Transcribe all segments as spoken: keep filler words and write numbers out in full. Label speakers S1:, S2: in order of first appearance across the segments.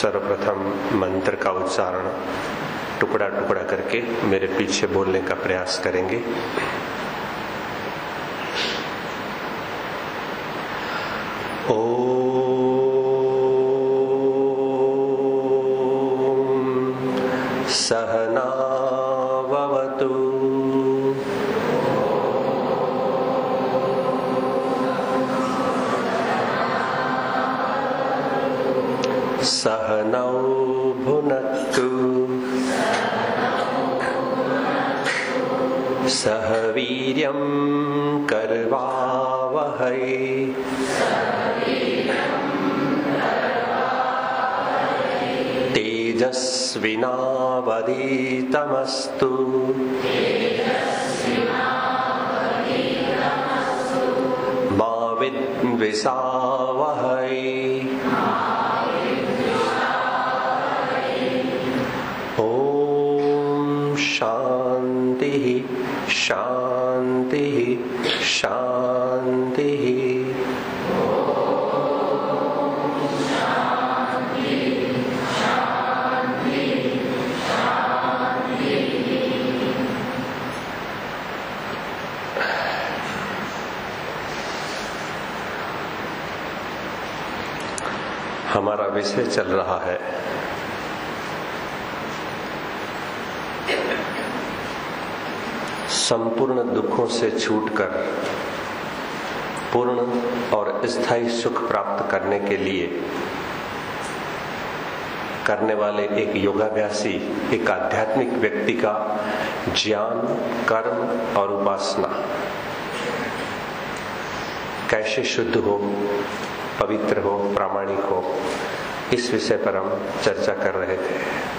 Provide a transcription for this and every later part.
S1: सर्वप्रथम मंत्र का उच्चारण टुकड़ा टुकड़ा करके मेरे पीछे बोलने का प्रयास करेंगे। ओम सहना भवतु सहनौ भुनक्तु सह वीर्यं करवावहै तेजस्विनावधीतमस्तु मा विद्विषावहै। शांति शांति शांति। हमारा विषय चल रहा है संपूर्ण दुखों से छूटकर पूर्ण और स्थायी सुख प्राप्त करने के लिए करने वाले एक योगाभ्यासी, एक आध्यात्मिक व्यक्ति का ज्ञान, कर्म और उपासना कैसे शुद्ध हो, पवित्र हो, प्रामाणिक हो, इस विषय पर हम चर्चा कर रहे थे।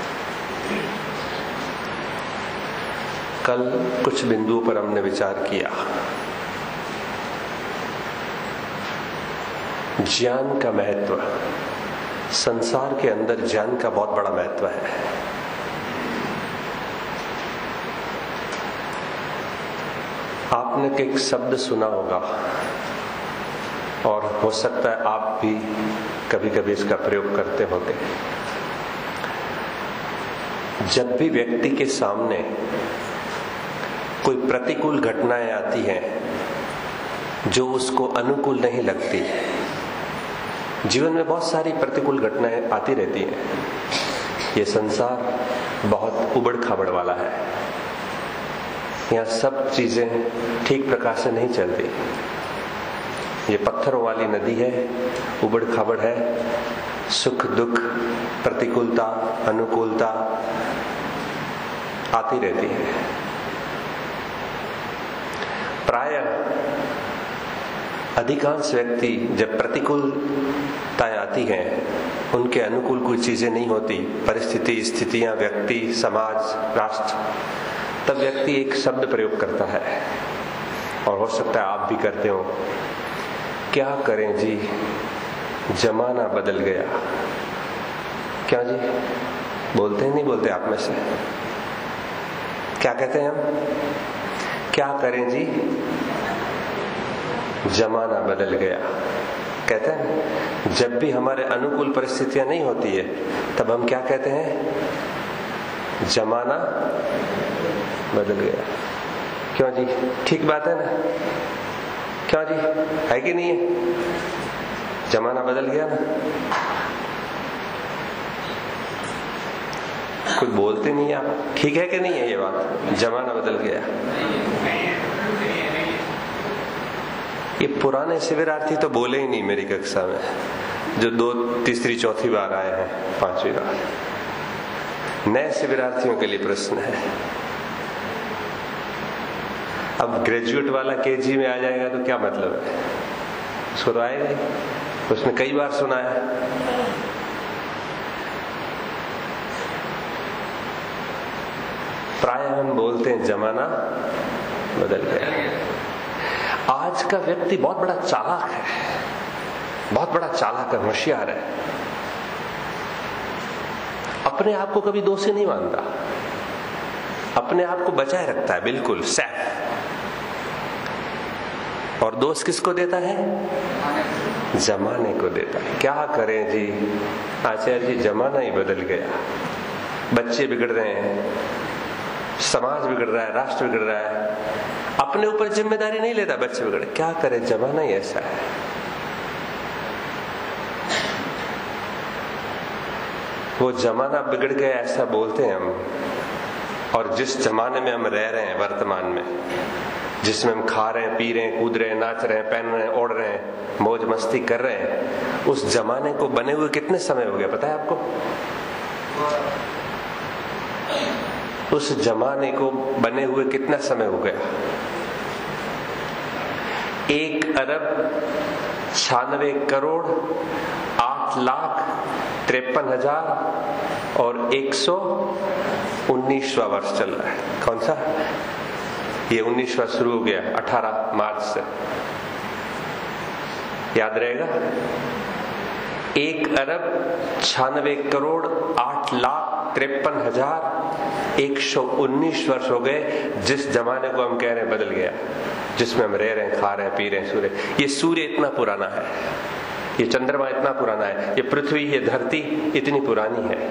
S1: कल कुछ बिंदुओं पर हमने विचार किया। ज्ञान का महत्व, संसार के अंदर ज्ञान का बहुत बड़ा महत्व है। आपने एक शब्द सुना होगा और हो सकता है आप भी कभी कभी इसका प्रयोग करते होंगे। जब भी व्यक्ति के सामने कोई प्रतिकूल घटनाएं आती हैं जो उसको अनुकूल नहीं लगती, जीवन में बहुत सारी प्रतिकूल घटनाएं आती रहती हैं। ये संसार बहुत उबड़ खाबड़ वाला है, यहाँ सब चीजें ठीक प्रकार से नहीं चलती। ये पत्थरों वाली नदी है, उबड़ खाबड़ है, सुख दुख, प्रतिकूलता, अनुकूलता आती रहती है। प्रायः अधिकांश व्यक्ति जब प्रतिकूलताएं आती हैं, उनके अनुकूल कोई चीजें नहीं होती, परिस्थिति, स्थितियां, व्यक्ति, समाज, राष्ट्र, तब व्यक्ति एक शब्द प्रयोग करता है और हो सकता है आप भी करते हो। क्या करें जी, जमाना बदल गया। क्या जी बोलते हैं, नहीं बोलते आप में से? क्या कहते हैं हम? क्या करें जी, जमाना बदल गया। कहते हैं जब भी हमारे अनुकूल परिस्थितियां नहीं होती है तब हम क्या कहते हैं? जमाना बदल गया। क्यों जी, ठीक बात है ना? क्यों जी, है कि नहीं है? जमाना बदल गया ना। कुछ बोलते नहीं आप, ठीक है कि नहीं है ये बात? जमाना बदल गया। ये पुराने शिविरार्थी तो बोले ही नहीं मेरी कक्षा में, जो दो तीसरी चौथी बार आए हैं, पांचवी बार। नए शिविरार्थियों के लिए प्रश्न है। अब ग्रेजुएट वाला केजी में आ जाएगा तो क्या मतलब है? उसको तो आएगा ही, उसने कई बार सुना है। प्राय हम बोलते हैं जमाना बदल गया। आज का व्यक्ति बहुत बड़ा चालाक है, बहुत बड़ा चालाक है, होशियार है। अपने आप को कभी दोषी नहीं मानता, अपने आप को बचाए रखता है, बिल्कुल सैफ। और दोष किसको देता है? जमाने को देता है। क्या करें जी आचार्य जी, जमाना ही बदल गया, बच्चे बिगड़ रहे हैं, समाज बिगड़ रहा है, राष्ट्र बिगड़ रहा है, अपने ऊपर जिम्मेदारी नहीं लेता, बच्चे बिगड़े, क्या करें, जमाना ही ऐसा है। वो जमाना बिगड़ गया ऐसा बोलते हैं हम, और जिस जमाने में हम रह रहे हैं वर्तमान में, जिसमें हम खा रहे हैं, पी रहे हैं, कूद रहे हैं, नाच रहे हैं, पहन रहे हैं, ओढ़ रहे हैं, मौज मस्ती कर रहे हैं, उस जमाने को बने हुए कितने समय हो गया पता है आपको? उस जमाने को बने हुए कितना समय हो गया? एक अरब छियानवे करोड़ आठ लाख तिरपन हजार और एक सौ उन्नीसवां वर्ष चल रहा है। कौन सा? ये उन्नीसवां शुरू हो गया अठारह मार्च से, याद रहेगा। एक अरब छियानवे करोड़ आठ लाख तिरपन हजार एक सौ उन्नीस वर्ष हो गए जिस जमाने को हम कह रहे हैं बदल गया, जिसमें हम रह रहे हैं, खा रहे हैं, पी रहे हैं, सूर्य। ये सूर्य इतना पुराना है, ये चंद्रमा इतना पुराना है, ये पृथ्वी, ये धरती इतनी पुरानी है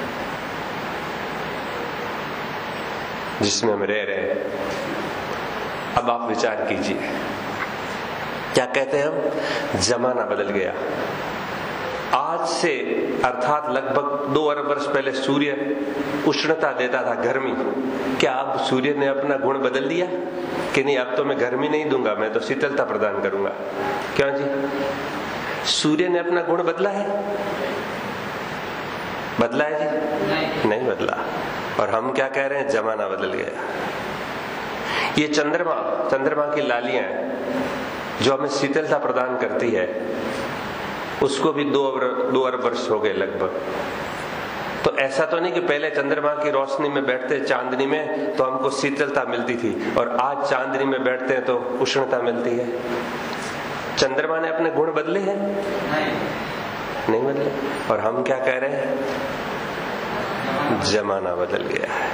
S1: जिसमें हम रह रहे हैं। अब आप विचार कीजिए, क्या कहते हैं हम? जमाना बदल गया। आज से अर्थात लगभग दो अरब वर्ष पहले सूर्य उष्णता देता था, गर्मी। क्या अब सूर्य ने अपना गुण बदल दिया कि नहीं? अब तो मैं गर्मी नहीं दूंगा, मैं तो शीतलता प्रदान करूंगा। क्यों जी? सूर्य ने अपना गुण बदला है? बदला है जी? नहीं, नहीं बदला। और हम क्या कह रहे हैं? जमाना बदल गया। ये चंद्रमा, चंद्रमा की लालियां जो हमें शीतलता प्रदान करती है, उसको भी दो अरब दो अरब वर्ष हो गए लगभग। तो ऐसा तो नहीं कि पहले चंद्रमा की रोशनी में बैठते चांदनी में तो हमको शीतलता मिलती थी, और आज चांदनी में बैठते हैं तो उष्णता मिलती है। चंद्रमा ने अपने गुण बदले हैं? नहीं, नहीं बदले। और हम क्या कह रहे हैं? जमाना बदल गया है।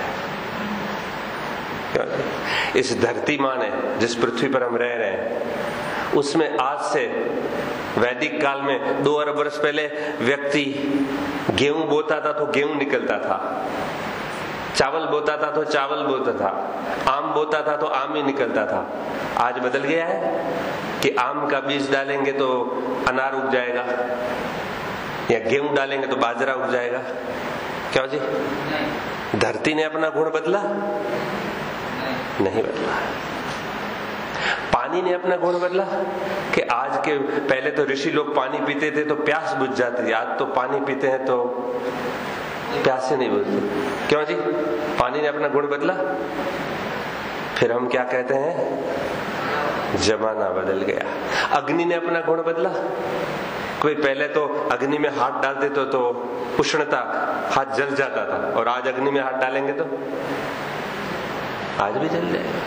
S1: इस धरती माँ ने, जिस पृथ्वी पर हम रह रहे हैं, उसमें आज से वैदिक काल में दो अरब वर्ष पहले व्यक्ति गेहूं बोता था तो गेहूं निकलता था, चावल बोता था तो चावल बोता था, आम बोता था तो आम ही निकलता था। आज बदल गया है कि आम का बीज डालेंगे तो अनार उग जाएगा, या गेहूं डालेंगे तो बाजरा उग जाएगा। क्यों जी? धरती ने अपना गुण बदला? नहीं बदला। पानी ने अपना गुण बदला कि आज के, पहले तो ऋषि लोग पानी पीते थे तो प्यास बुझ जाती, आज तो पानी पीते हैं तो प्यास से नहीं बुझती। क्यों जी? पानी ने अपना गुण बदला। फिर हम क्या कहते हैं? जमाना बदल गया। अग्नि ने अपना गुण बदला। कोई पहले तो अग्नि में हाथ डालते तो, तो उष्णता, हाथ जल जाता था, और आज अग्नि में हाथ डालेंगे तो आज भी जल जाएगा।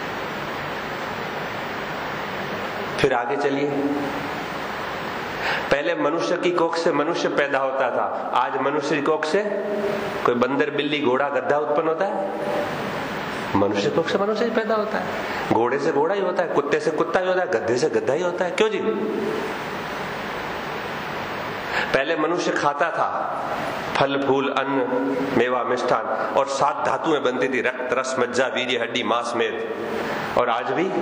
S1: फिर आगे चलिए, पहले मनुष्य की कोख से मनुष्य पैदा होता था, आज मनुष्य की कोख से कोई बंदर, बिल्ली, घोड़ा, गधा उत्पन्न होता है। मनुष्य कोख से मनुष्य ही पैदा होता है, घोड़े से घोड़ा ही होता है, कुत्ते से कुत्ता ही होता है, गधे से गधा ही होता है। क्यों जी? पहले मनुष्य खाता था फल, फूल, अन्न, मेवा, मिष्ठान, और सात धातुएं बनती थी, रक्त, रस, मज्जा, वीर्य, हड्डी, मांस, मेद। और आज भी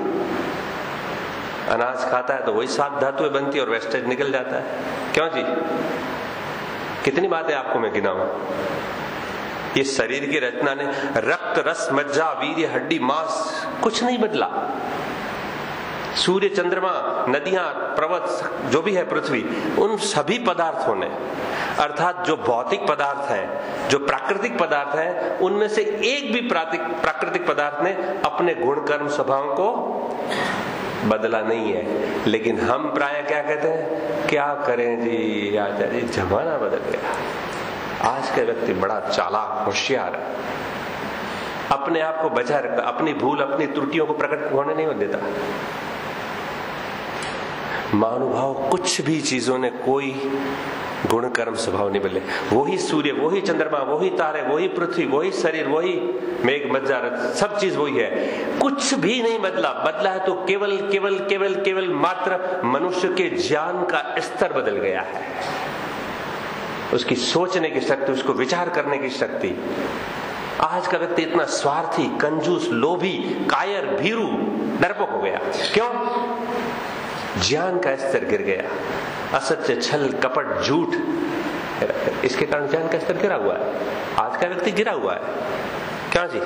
S1: अनाज खाता है तो वही सात धातुएं बनती है और वेस्टेज निकल जाता है। क्यों जी? कितनी बातें आपको मैं गिनाऊं। ये शरीर की रचना ने रक्त, रस, मज्जा, वीर्य, हड्डी, मांस कुछ नहीं बदला। सूर्य, चंद्रमा, नदियां, पर्वत, जो भी है पृथ्वी, उन सभी पदार्थों ने, अर्थात जो भौतिक पदार्थ हैं, जो प्राकृतिक पदार्थ हैं, उनमें से एक भी प्राकृतिक पदार्थ ने अपने गुण, कर्म, स्वभाव को बदला नहीं है। लेकिन हम प्राय क्या कहते हैं? क्या करें जी आचार्य, जमाना बदल गया। आज का व्यक्ति बड़ा चालाक, होशियार है, अपने आप को बचाए रखता, अपनी भूल, अपनी त्रुटियों को प्रकट होने नहीं देता। महानुभाव, कुछ भी चीजों ने कोई गुण कर्म स्वभाव नहीं बदले। वही सूर्य, वही चंद्रमा, वही तारे, वही पृथ्वी, वही शरीर, वही मेघ मज्जा, सब चीज वही है, कुछ भी नहीं बदला। बदला है तो केवल केवल केवल केवल मात्र मनुष्य के ज्ञान का स्तर बदल गया है, उसकी सोचने की शक्ति, उसको विचार करने की शक्ति। आज का व्यक्ति इतना स्वार्थी, कंजूस, लोभी, कायर, भीरू, डरपोक हो गया। क्यों? ज्ञान का स्तर गिर गया। असत्य, छल, कपट, झूठ, इसके कारण ज्ञान का स्तर गिरा हुआ है। आज का व्यक्ति गिरा हुआ है। क्या जी?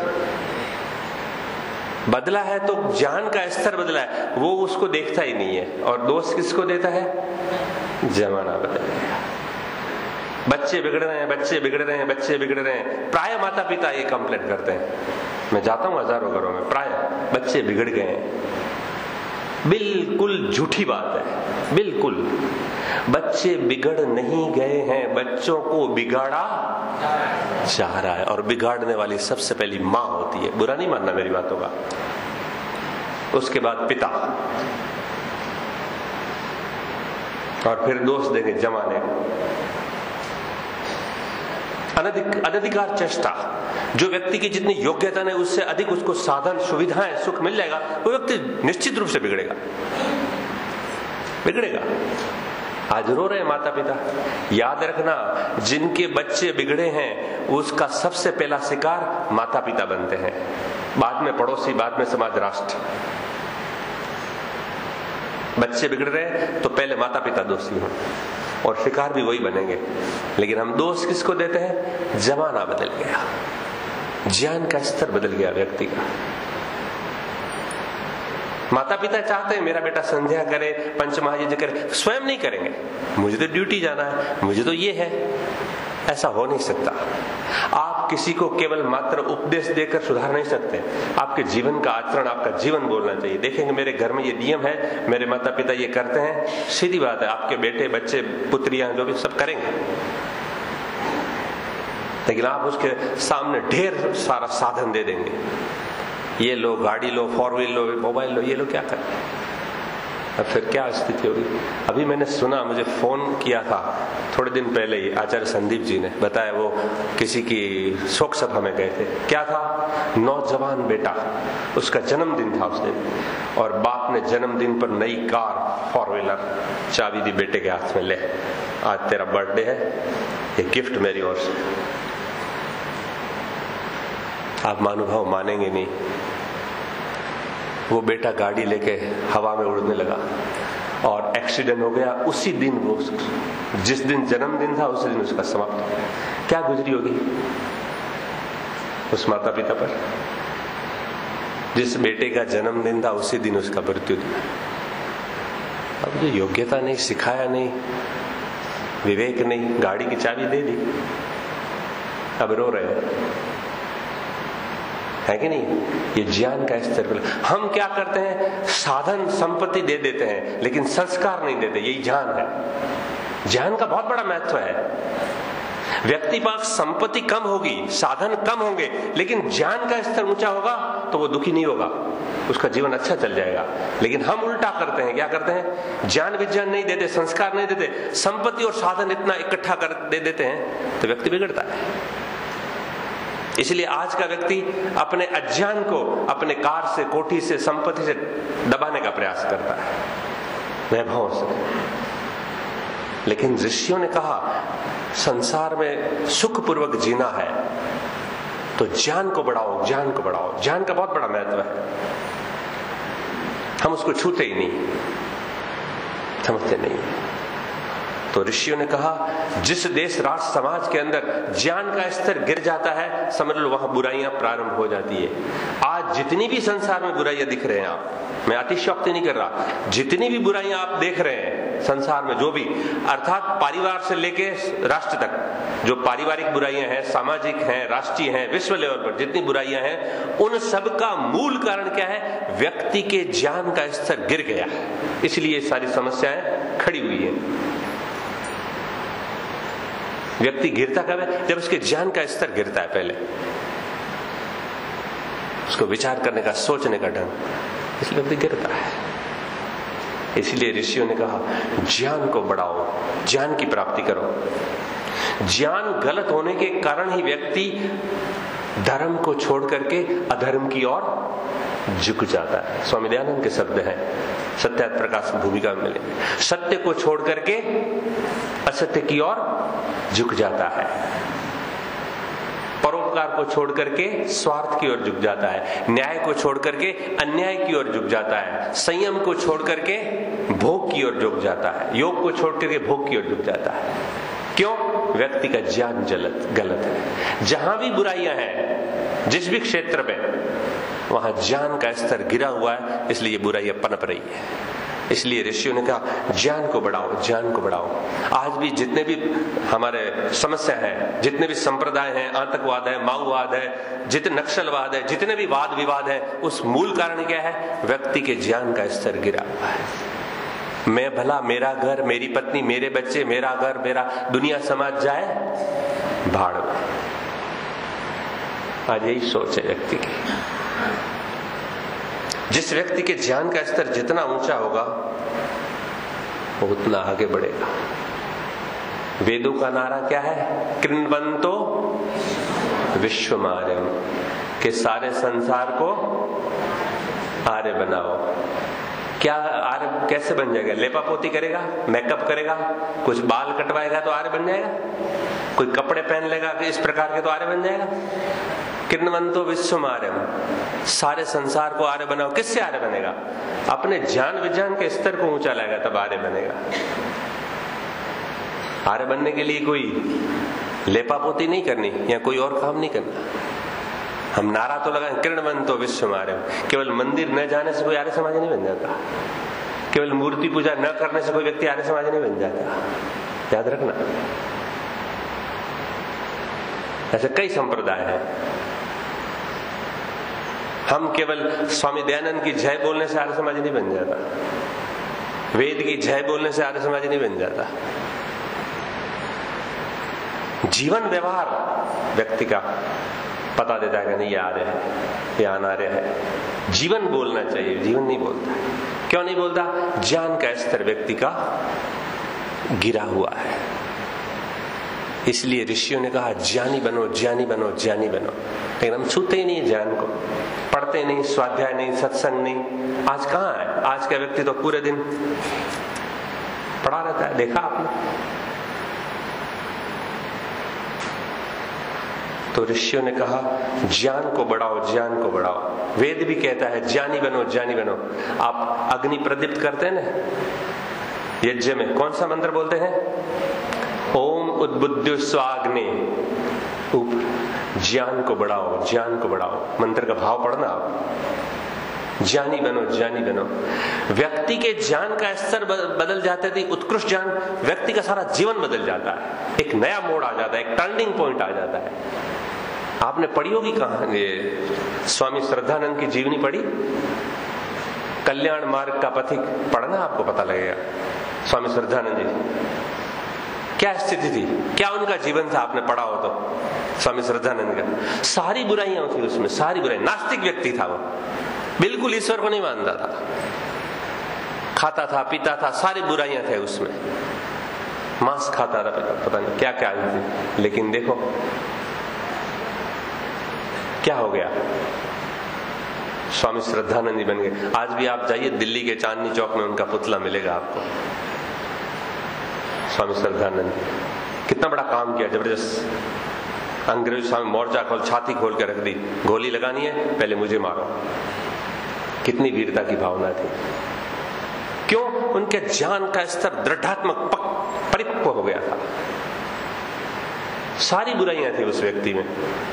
S1: बदला है तो ज्ञान का स्तर बदला है, वो उसको देखता ही नहीं है। और दोष किसको देता है? जमाना बदल गया। बच्चे बिगड़ रहे हैं, बच्चे बिगड़ रहे हैं, बच्चे बिगड़ रहे हैं। प्राय माता पिता ये कंप्लेंट करते हैं, मैं जाता हूं हजारों घरों में, प्राय बच्चे बिगड़ गए हैं। बिल्कुल झूठी बात है, बिल्कुल। बच्चे बिगड़ नहीं गए हैं, बच्चों को बिगाड़ा जा रहा है। और बिगाड़ने वाली सबसे पहली मां होती है। बुरा नहीं मानना मेरी बातों का। उसके बाद पिता, और फिर दोष देंगे जमाने को। अनधिक अनधिकार चेष्टा, जो व्यक्ति की जितनी योग्यता नहीं उससे अधिक उसको साधन, सुविधाएं, सुख मिल जाएगा, वो व्यक्ति निश्चित रूप से बिगड़ेगा, बिगड़ेगा। आज रो रहे हैं माता पिता, याद रखना जिनके बच्चे बिगड़े हैं उसका सबसे पहला शिकार माता पिता बनते हैं, बाद में पड़ोसी, बाद में समाज, राष्ट्र। बच्चे बिगड़ रहे हैं तो पहले माता पिता दोषी हैं और शिकार भी वही बनेंगे। लेकिन हम दोष किसको देते हैं? जमाना बदल गया, ज्ञान का स्तर बदल गया व्यक्ति का। माता पिता चाहते हैं मेरा बेटा संध्या करे, पंचमहायज्ञ करे, स्वयं नहीं करेंगे। मुझे तो ड्यूटी जाना है, मुझे तो ये है। ऐसा हो नहीं सकता। आप किसी को केवल मात्र उपदेश देकर सुधार नहीं सकते। आपके जीवन का आचरण, आपका जीवन बोलना चाहिए। देखेंगे मेरे घर में ये नियम है, मेरे माता पिता ये करते हैं, सीधी बात है, आपके बेटे, बच्चे, पुत्रियां जो भी सब करेंगे। लेकिन आप उसके सामने ढेर सारा साधन दे देंगे, ये लो, गाड़ी लो, फोर व्हील लो, मोबाइल लो, ये लो, क्या करें? अब फिर क्या स्थिति होगी? अभी मैंने सुना, मुझे फोन किया था थोड़े दिन पहले ही आचार्य संदीप जी ने बताया, वो किसी की शोक सभा में गए थे। क्या था? नौजवान बेटा, उसका जन्मदिन था उस दिन, और बाप ने जन्मदिन पर नई कार, फोर व्हीलर, चाबी दी बेटे के हाथ में, ले आज तेरा बर्थडे है, ये गिफ्ट मेरी ओर से। आप महानुभाव मानेंगे नहीं, वो बेटा गाड़ी लेके हवा में उड़ने लगा और एक्सीडेंट हो गया उसी दिन। वो जिस दिन जन्मदिन था उसी दिन उसका समाप्त हो गया। क्या गुजरी होगी उस माता पिता पर? जिस बेटे का जन्मदिन था उसी दिन उसका मृत्यु दिया। अब जो योग्यता नहीं, सिखाया नहीं, विवेक नहीं, गाड़ी की चाबी दे दी, अब रो रहे हैं, है कि नहीं? ये ज्ञान का स्तर पर हम क्या करते हैं? साधन संपत्ति दे देते हैं लेकिन संस्कार नहीं देते। यही ज्ञान है। ज्ञान का बहुत बड़ा महत्व है। व्यक्ति पास संपत्ति कम होगी, साधन कम होंगे, लेकिन ज्ञान का स्तर ऊंचा होगा तो वो दुखी नहीं होगा, उसका जीवन अच्छा चल जाएगा। लेकिन हम उल्टा करते हैं। क्या करते हैं? ज्ञान विज्ञान नहीं देते, संस्कार नहीं देते, संपत्ति और साधन इतना इकट्ठा कर दे देते हैं तो व्यक्ति बिगड़ता है। इसलिए आज का व्यक्ति अपने अज्ञान को अपने कार से, कोठी से, संपत्ति से दबाने का प्रयास करता है, वैभव से। लेकिन ऋषियों ने कहा संसार में सुखपूर्वक जीना है तो ज्ञान को बढ़ाओ, ज्ञान को बढ़ाओ। ज्ञान का बहुत बड़ा महत्व है, हम उसको छूते ही नहीं, समझते नहीं। तो ऋषियों ने कहा जिस देश, राष्ट्र, समाज के अंदर ज्ञान का स्तर गिर जाता है, समझ लो वहां बुराइयां प्रारंभ हो जाती है। आज जितनी भी संसार में बुराइयां दिख रहे हैं, आप, मैं अतिशयोक्ति नहीं कर रहा, जितनी भी बुराइयां आप देख रहे हैं संसार में, जो भी, अर्थात परिवार से लेके राष्ट्र तक जो पारिवारिक बुराइयां हैं, सामाजिक हैं, राष्ट्रीय हैं, विश्व लेवल पर जितनी बुराइयां हैं, उन सब का मूल कारण क्या है? व्यक्ति के ज्ञान का स्तर गिर गया, इसलिए सारी समस्याएं खड़ी हुई है। व्यक्ति गिरता कब है? जब उसके ज्ञान का स्तर गिरता है। पहले उसको विचार करने का, सोचने का ढंग, इसलिए व्यक्ति गिरता है। इसलिए ऋषियों ने कहा ज्ञान को बढ़ाओ, ज्ञान की प्राप्ति करो। ज्ञान गलत होने के कारण ही व्यक्ति धर्म को छोड़ करके अधर्म की ओर झुक जाता है। स्वामी दयानंद के शब्द हैं, सत्य प्रकाश भूमिका में मिले। सत्य को छोड़ करके असत्य की ओर झुक जाता है, परोपकार को छोड़ करके स्वार्थ की ओर झुक जाता है, न्याय को छोड़ करके अन्याय की ओर झुक जाता है, संयम को छोड़ करके भोग की ओर झुक जाता है, योग को छोड़ करके भोग की ओर झुक जाता है। क्यों? व्यक्ति का ज्ञान गलत गलत है। जहां भी बुराइयां हैं, जिस भी क्षेत्र में, वहां ज्ञान का स्तर गिरा हुआ है, इसलिए ये बुराइयां पनप रही है। इसलिए ऋषियों ने कहा ज्ञान को बढ़ाओ, ज्ञान को बढ़ाओ। आज भी जितने भी हमारे समस्या है, जितने भी संप्रदाय हैं, आतंकवाद है, माओवाद है, जितने नक्सलवाद है, जितने भी वाद विवाद है, उस मूल कारण क्या है? व्यक्ति के ज्ञान का स्तर गिरा हुआ है। मैं भला, मेरा घर, मेरी पत्नी, मेरे बच्चे, मेरा घर, मेरा दुनिया समाज जाए भाड़ में। आज यही सोच है व्यक्ति की। जिस व्यक्ति के ज्ञान का स्तर जितना ऊंचा होगा वो उतना आगे बढ़ेगा। वेदों का नारा क्या है? कृण्वन्तो विश्वमार्यम, के सारे संसार को आर्य बनाओ। क्या आर्य कैसे बन जाएगा? लेपा पोती करेगा, मेकअप करेगा, कुछ बाल कटवाएगा तो आर्य बन जाएगा, कोई कपड़े पहन लेगा इस प्रकार के तो आर्य बन जाएगा। कृण्वन्तो विश्वमार्यम, सारे संसार को आर्य बनाओ। किससे आर्य बनेगा? अपने ज्ञान विज्ञान के स्तर को ऊंचा लाएगा तब आर्य बनेगा। आर्य बनने के लिए कोई लेपापोती नहीं करनी या कोई और काम नहीं करना। हम नारा तो लगाएं कृण्वन्तो विश्वमार्यम। केवल मंदिर न जाने से कोई आर्य समाज नहीं बन जाता, केवल मूर्ति पूजा न करने से कोई व्यक्ति आर्य समाज नहीं बन जाता। याद रखना, ऐसे कई संप्रदाय हैं। हम केवल स्वामी दयानंद की जय बोलने से आर्य समाज नहीं बन जाता, वेद की जय बोलने से आर्य समाज नहीं बन जाता। जीवन व्यवहार व्यक्ति का पता देता है कि नहीं ये आर्य है, ये अनार्य है। जीवन बोलना चाहिए, जीवन नहीं बोलता। क्यों नहीं बोलता? ज्ञान का स्तर व्यक्ति का गिरा हुआ है। इसलिए ऋषियों ने कहा ज्ञानी बनो, ज्ञानी बनो, ज्ञानी बनो। लेकिन हम छूते ही नहीं ज्ञान को, पढ़ते नहीं, स्वाध्याय नहीं, सत्संग नहीं। आज कहाँ है? आज का व्यक्ति तो पूरे दिन पढ़ा रहता है, देखा आपने। तो ऋषियों ने कहा ज्ञान को बढ़ाओ, ज्ञान को बढ़ाओ। वेद भी कहता है ज्ञानी बनो, ज्ञानी बनो। आप अग्नि प्रदीप्त करते हैं ना यज्ञ में, कौन सा मंत्र बोलते हैं? ओम उद्बुद्ध स्वाग्नि। ज्ञान को बढ़ाओ, ज्ञान को बढ़ाओ। मंत्र का भाव पढ़ना आप। ज्ञानी बनो, ज्ञानी बनो। व्यक्ति के ज्ञान का स्तर बदल जाते थे, उत्कृष्ट ज्ञान, व्यक्ति का सारा जीवन बदल जाता है। एक नया मोड़ आ जाता है, एक टर्निंग पॉइंट आ जाता है। आपने पढ़ी होगी कहां, ये स्वामी श्रद्धानंद की जीवनी पढ़ी? कल्याण मार्ग का पथिक पढ़ना, आपको पता लगेगा। स्वामी श्रद्धानंद जी क्या स्थिति थी, क्या उनका जीवन था, आपने पढ़ा हो तो। स्वामी श्रद्धानंद का सारी बुराइयां थी उसमें, सारी बुराई। नास्तिक व्यक्ति था वो, बिल्कुल ईश्वर को नहीं मानता था, खाता था, पीता था, सारी बुराइयां थे उसमें। मांस खाता था, पता नहीं क्या क्या थी। लेकिन देखो क्या हो गया, स्वामी श्रद्धानंद जी बन गए। आज भी आप जाइए दिल्ली के चांदनी चौक में उनका पुतला मिलेगा आपको। स्वामी श्रद्धानंद कितना बड़ा काम किया, जबरदस्त। अंग्रेज स्वामी मोर्चा खोल, छाती खोल के रख दी, गोली लगानी है पहले मुझे मारो। कितनी वीरता की भावना थी। क्यों? उनके ज्ञान का स्तर दृढ़ात्मक परिपक्व हो गया था। सारी बुराइयां थी उस व्यक्ति में,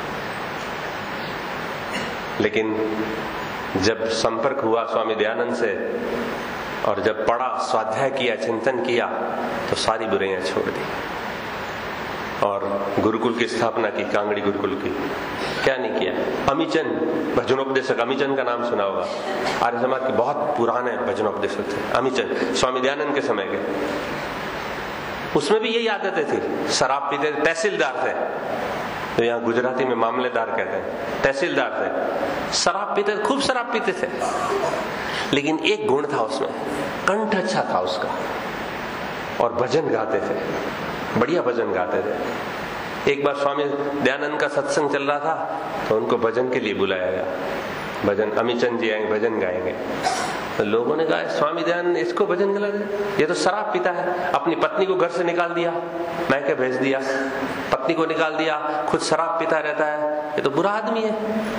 S1: लेकिन जब संपर्क हुआ स्वामी दयानंद से और जब पढ़ा, स्वाध्याय किया, चिंतन किया, तो सारी बुराइयां छोड़ दी और गुरुकुल की स्थापना की, कांगड़ी गुरुकुल की। क्या नहीं किया? अमीचंद भजनोपदेशक, अमीचंद का नाम सुना होगा, आर्य समाज के बहुत पुराने भजनोपदेशक थे अमीचंद, स्वामी दयानंद के समय के। उसमें भी यही आदतें थी। शराब पीते, तहसीलदार थे, तो यहाँ गुजराती में मामलेदार कहते हैं, तहसीलदार थे, शराब पीते, खूब शराब पीते थे। लेकिन एक गुण था उसमें, कंठ अच्छा था उसका, और भजन गाते थे, बढ़िया भजन गाते थे। एक बार स्वामी दयानंद का सत्संग चल रहा था तो उनको भजन के लिए बुलाया गया, भजन अमीचंद जी आएंगे, भजन गाएंगे। तो लोगों ने कहा स्वामी दयानंद इसको भजन गला दे, ये तो शराब पीता है, अपनी पत्नी को घर से निकाल दिया, मैके भेज दिया, पत्नी को निकाल दिया, खुद शराब पीता रहता है, ये तो बुरा आदमी है।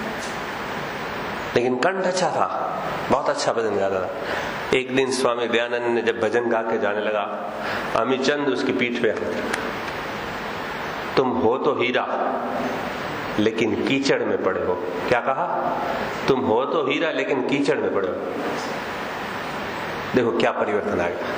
S1: लेकिन कंठ अच्छा था, बहुत अच्छा भजन गाता था। एक दिन स्वामी दयानंद ने जब भजन गा के जाने लगा, अमीचंद उसकी पीठ पे हाथ रखा, तुम हो तो हीरा लेकिन कीचड़ में पड़े हो। क्या कहा? तुम हो तो हीरा लेकिन कीचड़ में पड़े हो। देखो क्या परिवर्तन आ गया,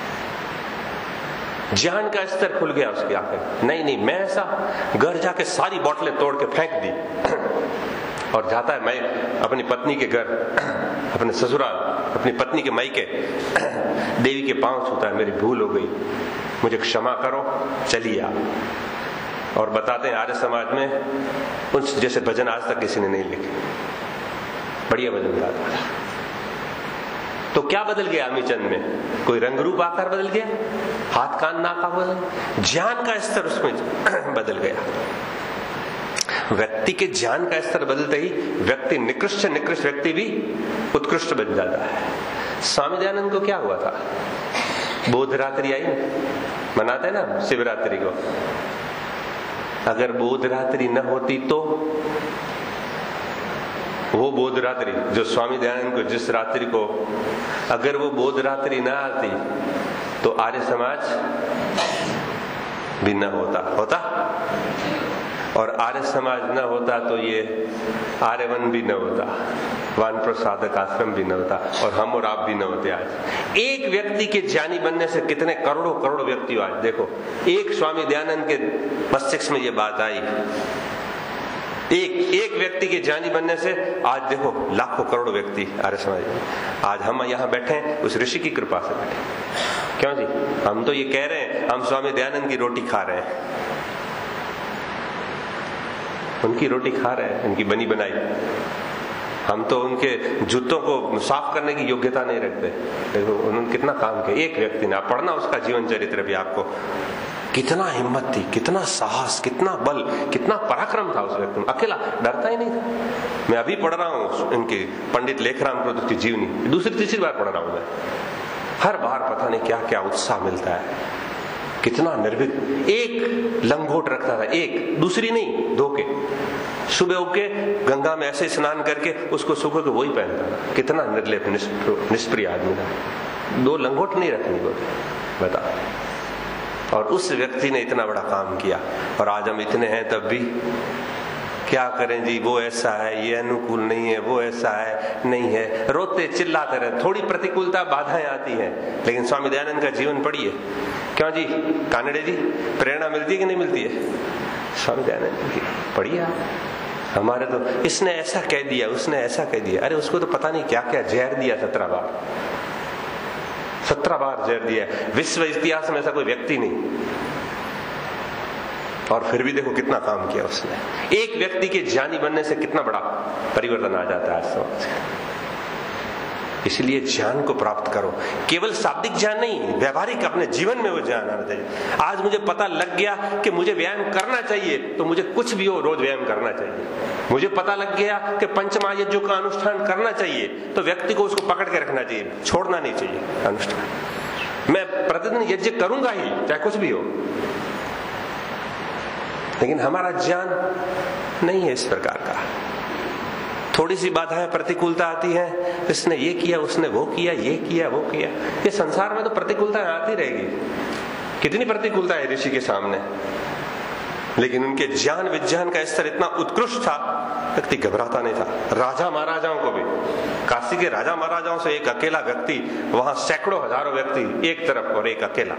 S1: ज्ञान का स्तर खुल गया उसकी आंखें। नहीं नहीं, मैं ऐसा, घर जाके सारी बोतलें तोड़ के फेंक दी और जाता है मैं अपनी पत्नी के घर, अपने ससुराल, अपनी पत्नी के मायके, देवी के पांव छूता है, मेरी भूल हो गई, मुझे क्षमा करो, चलिए आप। और बताते हैं आर्य समाज में उस जैसे भजन आज तक किसी ने नहीं लिखे, बढ़िया भजन गाता था। तो क्या बदल गया अमीचंद में? कोई रंग रूप आकार बदल गया, हाथ कान नाक बदल, ज्ञान का स्तर उसमें बदल गया। व्यक्ति के ज्ञान का स्तर बदलते ही व्यक्ति निकृष्ट से निकृष्ट व्यक्ति भी उत्कृष्ट बन जाता है। स्वामी दयानंद को क्या हुआ था? बोध रात्रि आई, मनाते हैं ना शिवरात्रि को। अगर बोध रात्रि न होती तो वो बोध रात्रि जो स्वामी दयानंद को जिस रात्रि को, अगर वो बोध रात्रि न आती तो आर्य समाज भी न होता होता और आर्य समाज न होता तो ये आर्यवन भी न होता, वानप्रसादक आश्रम भी न होता, और हम और आप भी न होते। आज एक व्यक्ति के ज्ञानी बनने से कितने करोड़ों करोड़ व्यक्ति आज देखो, एक स्वामी दयानंद के मस्तिष्क में ये बात आई, एक एक व्यक्ति के ज्ञानी बनने से आज देखो लाखों करोड़ों व्यक्ति आर्य समाज में। आज हम यहाँ बैठे हैं उस ऋषि की कृपा से बैठे। क्यों जी? हम तो ये कह रहे हैं हम स्वामी दयानंद की रोटी खा रहे हैं, उनकी रोटी खा रहे हैं, उनकी बनी बनाई। हम तो उनके जूतों को साफ करने की योग्यता नहीं रखते। देखो उन्होंने कितना काम किया, एक व्यक्ति ने, आप पढ़ना उसका जीवन चरित्र भी, आपको कितना हिम्मत थी, कितना साहस, कितना बल, कितना पराक्रम था उस व्यक्ति में। अकेला डरता ही नहीं था। मैं अभी पढ़ रहा हूँ इनके पंडित लेखराम प्रोद्ध की जीवनी, दूसरी तीसरी बार पढ़ रहा हूं मैं। हर बार पता नहीं क्या क्या उत्साह मिलता है, कितना निर्भीक। एक लंगोट रखता था, एक, दूसरी नहीं, दो के। सुबह उठ के गंगा में ऐसे स्नान करके उसको सुबह को वही पहनता था। कितना निर्लेप निष्प्रिय आदमी था। दो लंगोट नहीं रखनी को, बता। और उस व्यक्ति ने इतना बड़ा काम किया, और आज हम इतने हैं तब भी क्या करें जी, वो ऐसा है, ये अनुकूल नहीं है, वो ऐसा है, नहीं है, रोते चिल्लाते रहे। थोड़ी प्रतिकूलता बाधाएं आती हैं, लेकिन स्वामी दयानंद का जीवन पढ़िए। क्यों जी कानड़े जी, प्रेरणा मिलती है कि नहीं मिलती है? स्वामी दयानंद की पढ़िए आप। हमारे तो इसने ऐसा कह दिया, उसने ऐसा कह दिया, अरे उसको तो पता नहीं क्या क्या जहर दिया, सत्रह बार सत्रह बार जहर दिया। विश्व इतिहास में ऐसा कोई व्यक्ति नहीं, और फिर भी देखो कितना काम किया उसने। एक व्यक्ति के ज्ञानी बनने से कितना बड़ा परिवर्तन आ जाता है आज समाज का। इसलिए ज्ञान को प्राप्त करो, केवल शाब्दिक ज्ञान नहीं, व्यवहारिक अपने जीवन में वो ज्ञान आना चाहिए। आज मुझे पता लग गया कि मुझे व्यायाम करना चाहिए, तो मुझे कुछ भी हो रोज व्यायाम करना चाहिए। मुझे पता लग गया कि पंचमहायज्ञों का अनुष्ठान करना चाहिए, तो व्यक्ति को उसको पकड़ के रखना चाहिए, छोड़ना नहीं चाहिए अनुष्ठान। मैं प्रतिदिन यज्ञ करूंगा ही, चाहे कुछ भी हो। लेकिन हमारा ज्ञान नहीं है इस प्रकार का। थोड़ी सी बाधाएं प्रतिकूलता आती है, इसने ये किया, उसने वो किया, ये किया, वो किया। ये संसार में तो प्रतिकूलताएं आती रहेगी। कितनी प्रतिकूलता है ऋषि के सामने, लेकिन उनके ज्ञान विज्ञान का स्तर इतना उत्कृष्ट था, व्यक्ति घबराता नहीं था। राजा महाराजाओं को भी, काशी के राजा महाराजाओं से एक अकेला व्यक्ति, वहां सैकड़ों हजारों व्यक्ति एक तरफ और एक अकेला।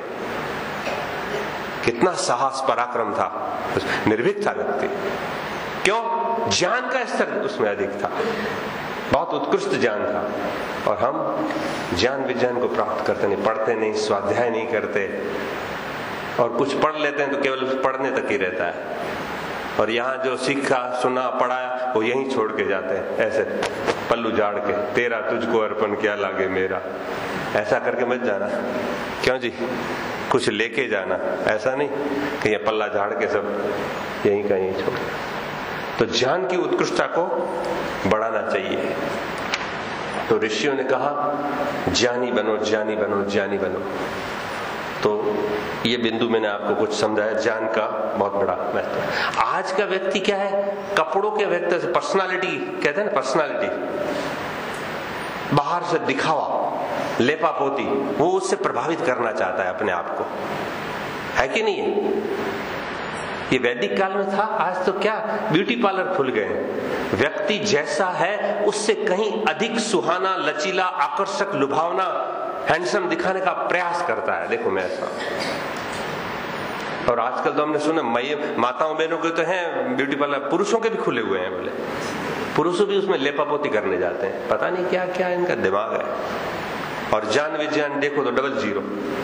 S1: कितना साहस पराक्रम था, निर्भीक था व्यक्ति। क्यों? ज्ञान का स्तर उसमें अधिक था, बहुत उत्कृष्ट ज्ञान था। और हम ज्ञान विज्ञान को प्राप्त करते नहीं, पढ़ते नहीं, स्वाध्याय नहीं करते, और कुछ पढ़ लेते हैं तो केवल पढ़ने तक ही रहता है। और यहाँ जो सीखा, सुना, पढ़ा, वो यहीं छोड़ के जाते हैं, ऐसे पल्लू पल्लू झाड़ के, तेरा तुझको अर्पण क्या लागे मेरा, ऐसा करके मत जाना। क्यों जी? कुछ लेके जाना, ऐसा नहीं कि ये पल्ला झाड़ के सब यहीं का यहीं छोड़। तो ज्ञान की उत्कृष्टता को बढ़ाना चाहिए। तो ऋषियों ने कहा ज्ञानी बनो, ज्ञानी बनो, ज्ञानी बनो। तो ये बिंदु मैंने आपको कुछ समझाया, ज्ञान का बहुत बड़ा महत्व। आज का व्यक्ति क्या है, कपड़ों के व्यक्ति से पर्सनालिटी कहते हैं ना, पर्सनालिटी, बाहर से दिखावा, लेपा पोती, वो उससे प्रभावित करना चाहता है अपने आप को, है कि नहीं है? ये वैदिक काल में था, आज तो क्या ब्यूटी पार्लर खुल गए। व्यक्ति जैसा है उससे कहीं अधिक सुहाना, लचीला, आकर्षक, लुभावना, हैंडसम दिखाने का प्रयास करता है। देखो मैं ऐसा, और आजकल तो हमने सुना माताओं बहनों के तो हैं ब्यूटी पार्लर, पुरुषों के भी खुले हुए हैं। बोले पुरुष भी उसमें लेपापोती करने जाते हैं, पता नहीं क्या क्या इनका दिमाग है। और ज्ञान विज्ञान देखो तो डबल जीरो।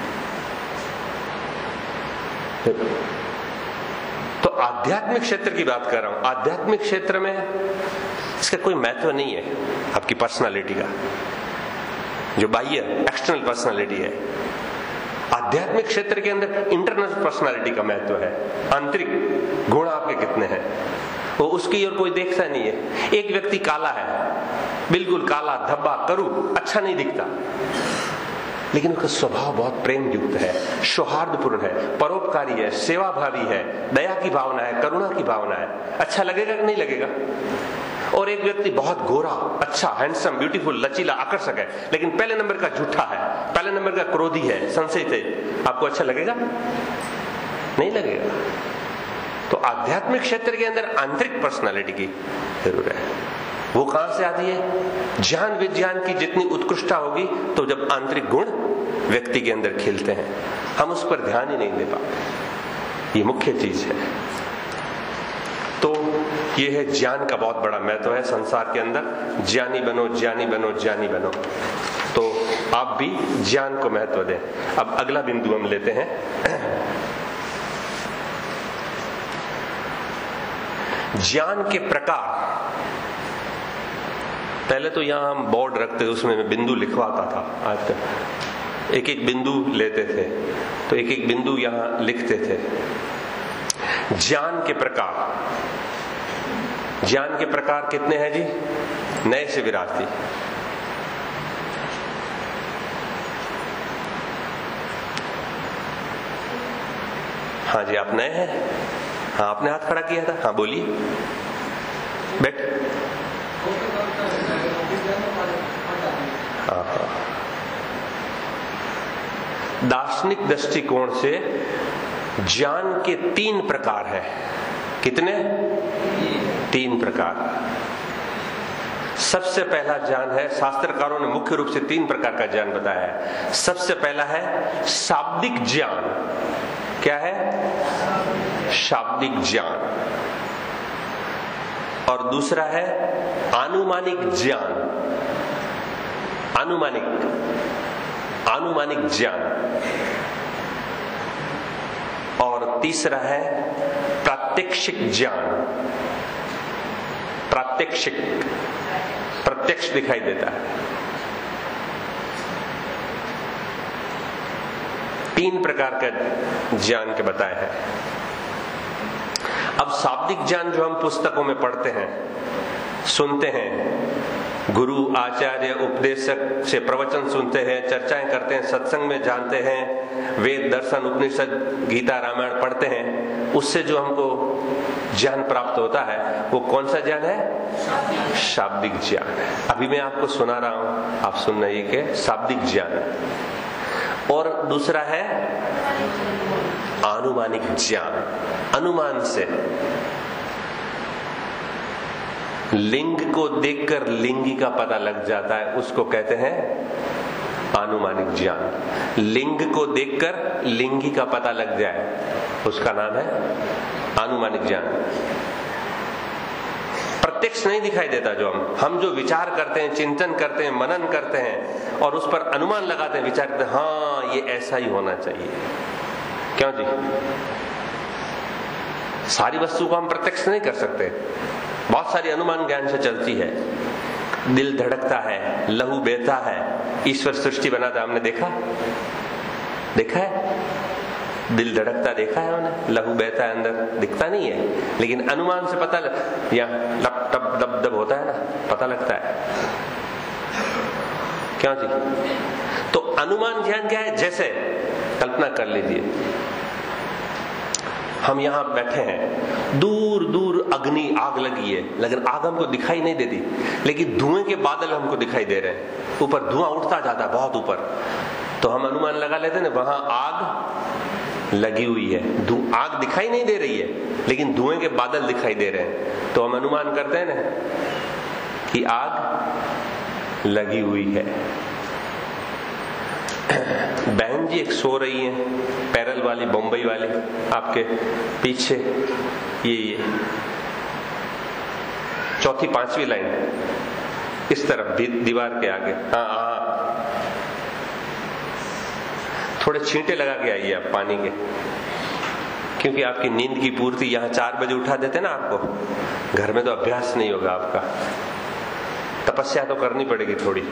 S1: तो आध्यात्मिक क्षेत्र की बात कर रहा हूं। आध्यात्मिक क्षेत्र में इसका कोई महत्व नहीं है आपकी पर्सनालिटी का, जो बाह्य एक्सटर्नल पर्सनालिटी है। आध्यात्मिक क्षेत्र के अंदर इंटरनल पर्सनालिटी का महत्व है। आंतरिक गुण आपके कितने हैं वो उसकी और कोई देखता नहीं है। एक व्यक्ति काला है, बिल्कुल काला, धब्बा, करू, अच्छा नहीं दिखता, लेकिन उसका स्वभाव बहुत प्रेम युक्त है, सौहार्दपूर्ण है, परोपकारी है, सेवाभावी है, दया की भावना है, करुणा की भावना है। अच्छा लगेगा कि नहीं लगेगा? और एक व्यक्ति बहुत गोरा, अच्छा, हैंडसम, ब्यूटीफुल, लचीला, आकर्षक है, लेकिन पहले नंबर का झूठा है, पहले नंबर का क्रोधी है, संशयित है, आपको अच्छा लगेगा? नहीं लगेगा। तो आध्यात्मिक क्षेत्र के अंदर आंतरिक पर्सनालिटी की जरूरत है। वो कहां से आती है? ज्ञान विज्ञान की जितनी उत्कृष्टता होगी तो जब आंतरिक गुण व्यक्ति के अंदर खिलते हैं, हम उस पर ध्यान ही नहीं दे पाते। ये मुख्य चीज है। तो ये है ज्ञान का बहुत बड़ा महत्व है संसार के अंदर। ज्ञानी बनो, ज्ञानी बनो, ज्ञानी बनो। तो आप भी ज्ञान को महत्व दें। अब अगला बिंदु हम लेते हैं, ज्ञान के प्रकार। पहले तो यहां हम बोर्ड रखते थे, उसमें मैं बिंदु लिखवाता था। आज तक एक एक बिंदु लेते थे, तो एक एक बिंदु यहां लिखते थे। ज्ञान के प्रकार, ज्ञान के प्रकार कितने हैं जी? नए से विरार्थी, हाँ जी, आप नए हैं? हाँ, आपने हाथ खड़ा किया था, हाँ बोलिए, बैठ। हाँ हाँ, दार्शनिक दृष्टिकोण से ज्ञान के तीन प्रकार है। कितने? तीन प्रकार। सबसे पहला ज्ञान है, शास्त्रकारों ने मुख्य रूप से तीन प्रकार का ज्ञान बताया है। सबसे पहला है शाब्दिक ज्ञान। क्या है? शाब्दिक ज्ञान। और दूसरा है आनुमानिक ज्ञान। अनुमानिक अनुमानिक ज्ञान। और तीसरा है प्रात्यक्षिक ज्ञान। प्रात्यक्षिक, प्रत्यक्ष दिखाई देता है। तीन प्रकार का ज्ञान के बताए हैं। अब शाब्दिक ज्ञान जो हम पुस्तकों में पढ़ते हैं, सुनते हैं, गुरु आचार्य उपदेशक से प्रवचन सुनते हैं, चर्चाएं करते हैं, सत्संग में जानते हैं, वेद दर्शन उपनिषद गीता रामायण पढ़ते हैं, उससे जो हमको ज्ञान प्राप्त होता है वो कौन सा ज्ञान है? शाब्दिक ज्ञान है। अभी मैं आपको सुना रहा हूं, आप सुन रहे के शाब्दिक ज्ञान। और दूसरा है आनुमानिक ज्ञान। अनुमान से, लिंग को देखकर लिंगी का पता लग जाता है, उसको कहते हैं आनुमानिक ज्ञान। लिंग को देखकर लिंगी का पता लग जाए, उसका नाम है आनुमानिक ज्ञान। प्रत्यक्ष नहीं दिखाई देता। जो हम हम जो विचार करते हैं, चिंतन करते हैं, मनन करते हैं और उस पर अनुमान लगाते हैं, विचार करते हैं, हाँ ये ऐसा ही होना चाहिए। क्यों जी? सारी वस्तु को हम प्रत्यक्ष नहीं कर सकते, बहुत सारी अनुमान ज्ञान से चलती है। दिल धड़कता है, लहू बहता है, ईश्वर सृष्टि बनाता, हमने देखा देखा है? दिल धड़कता देखा है उन्हें, लहू बहता है, अंदर दिखता नहीं है, लेकिन अनुमान से पता लग, या लप टप दब दब होता है ना, पता लगता है। क्यों जी? तो अनुमान ज्ञान क्या है? जैसे कल्पना कर लीजिए, हम यहां बैठे हैं, दूर दूर अग्नि आग लगी है, लेकिन आग हमको दिखाई नहीं देती, लेकिन धुएं के बादल हमको दिखाई दे रहे हैं, ऊपर धुआं उठता जाता है बहुत ऊपर, तो हम अनुमान लगा लेते हैं ना वहां आग लगी हुई है। आग दिखाई नहीं दे रही है, लेकिन धुएं के बादल दिखाई दे रहे हैं, तो हम अनुमान करते हैं ना कि आग लगी हुई है। बहन जी एक सो रही हैं, पैरल वाली, बम्बई वाली, आपके पीछे, ये ये चौथी पांचवी लाइन इस तरफ दीवार के आगे। हाँ हाँ, थोड़े छींटे लगा के आइए आप पानी के, क्योंकि आपकी नींद की पूर्ति, यहां चार बजे उठा देते ना आपको, घर में तो अभ्यास नहीं होगा आपका, तपस्या तो करनी पड़ेगी थोड़ी।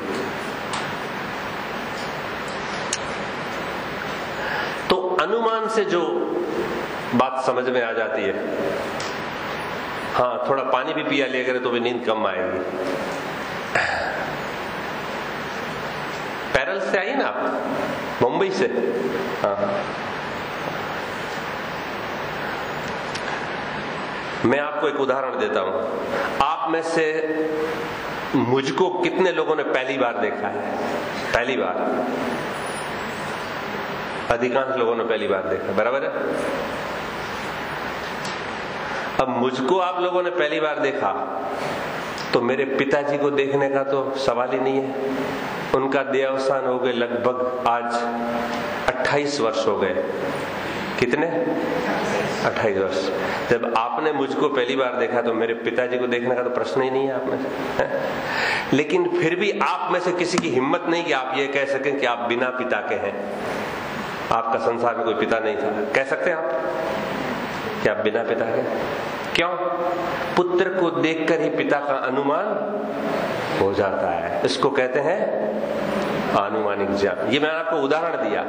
S1: तो अनुमान से जो बात समझ में आ जाती है, हाँ थोड़ा पानी भी पिया लिया करे तो भी नींद कम आएगी। पैरल से आई ना आप, मुंबई से? हाँ, मैं आपको एक उदाहरण देता हूं। आप में से मुझको कितने लोगों ने पहली बार देखा है? पहली बार? अधिकांश लोगों ने पहली बार देखा, बराबर है? अब मुझको आप लोगों ने पहली बार देखा, तो मेरे पिताजी को देखने का तो सवाल ही नहीं है। उनका देहावसान हो गए लगभग आज अट्ठाईस वर्ष हो गए। कितने? अट्ठाईस वर्ष। जब आपने मुझको पहली बार देखा तो मेरे पिताजी को देखने का तो प्रश्न ही नहीं है आप में से। लेकिन फिर भी आप में से किसी की हिम्मत नहीं कि आप ये कह सकें कि आप बिना पिता के हैं, आपका संसार में कोई पिता नहीं था। कह सकते हैं आप कि आप बिना पिता के? क्यों? पुत्र को देखकर ही पिता का अनुमान हो जाता है। इसको कहते हैं आनुमानिक ज्ञान। ये मैंने आपको उदाहरण दिया,